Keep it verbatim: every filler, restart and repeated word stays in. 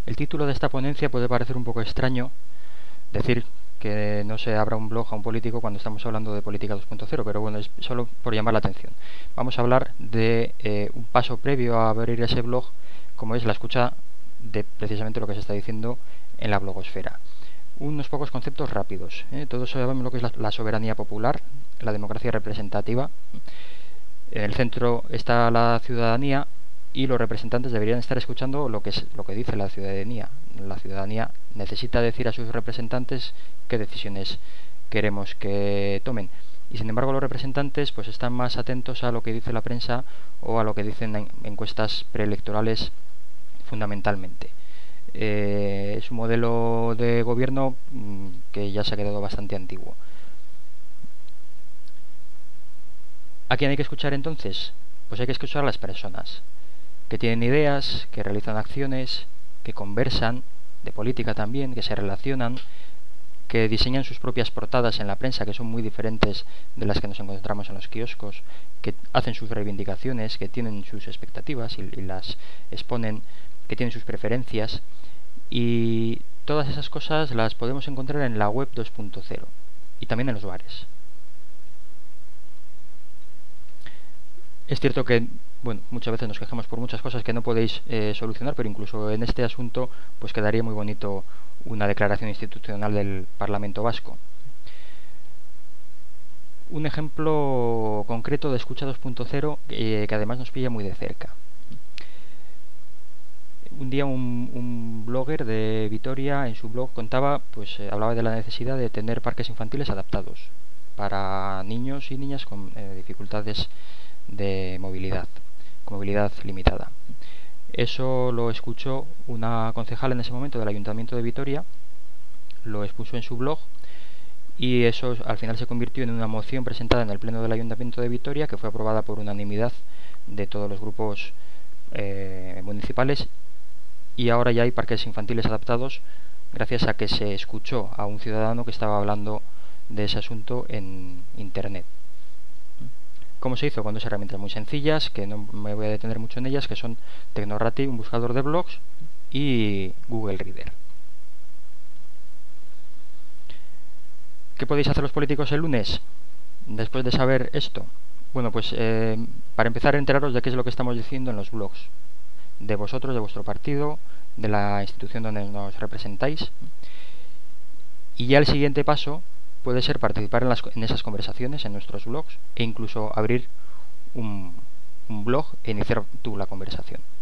El título de esta ponencia puede parecer un poco extraño, decir que no se abra un blog a un político cuando estamos hablando de política dos punto cero, pero bueno, es solo por llamar la atención. Vamos a hablar de eh, un paso previo a abrir ese blog, como es la escucha de precisamente lo que se está diciendo en la blogosfera. Unos pocos conceptos rápidos. ¿eh? Todos sabemos lo que es la, la soberanía popular, la democracia representativa. En el centro está la ciudadanía y los representantes deberían estar escuchando lo que es lo que dice la ciudadanía. La ciudadanía necesita decir a sus representantes qué decisiones queremos que tomen. Y sin embargo los representantes pues están más atentos a lo que dice la prensa o a lo que dicen en encuestas preelectorales fundamentalmente. Eh, es un modelo de gobierno mmm, que ya se ha quedado bastante antiguo. ¿A quién hay que escuchar entonces? Pues hay que escuchar a las personas que tienen ideas, que realizan acciones, que conversan, de política también, que se relacionan, que diseñan sus propias portadas en la prensa, que son muy diferentes de las que nos encontramos en los kioscos, que hacen sus reivindicaciones, que tienen sus expectativas y, y las exponen, que tienen sus preferencias, y todas esas cosas las podemos encontrar en la web dos punto cero y también en los bares. Es cierto que, bueno, muchas veces nos quejamos por muchas cosas que no podéis eh, solucionar, pero incluso en este asunto pues quedaría muy bonito una declaración institucional del Parlamento Vasco. Un ejemplo concreto de escucha dos punto cero eh, que además nos pilla muy de cerca. Un día un, un blogger de Vitoria en su blog contaba, pues eh, hablaba de la necesidad de tener parques infantiles adaptados para niños y niñas con eh, dificultades de movilidad, con movilidad limitada. Eso lo escuchó una concejal en ese momento del Ayuntamiento de Vitoria, lo expuso en su blog y eso al final se convirtió en una moción presentada en el Pleno del Ayuntamiento de Vitoria que fue aprobada por unanimidad de todos los grupos eh, municipales y ahora ya hay parques infantiles adaptados gracias a que se escuchó a un ciudadano que estaba hablando de ese asunto en internet. ¿Cómo se hizo? Con dos herramientas muy sencillas, que no me voy a detener mucho en ellas, que son Technorati, un buscador de blogs, y Google Reader. ¿Qué podéis hacer los políticos el lunes? Después de saber esto. Bueno, pues eh, para empezar a enteraros de qué es lo que estamos diciendo en los blogs. De vosotros, de vuestro partido, de la institución donde nos representáis. Y ya el siguiente paso puede ser participar en, las, en esas conversaciones, en nuestros blogs, e incluso abrir un, un blog e iniciar tú la conversación.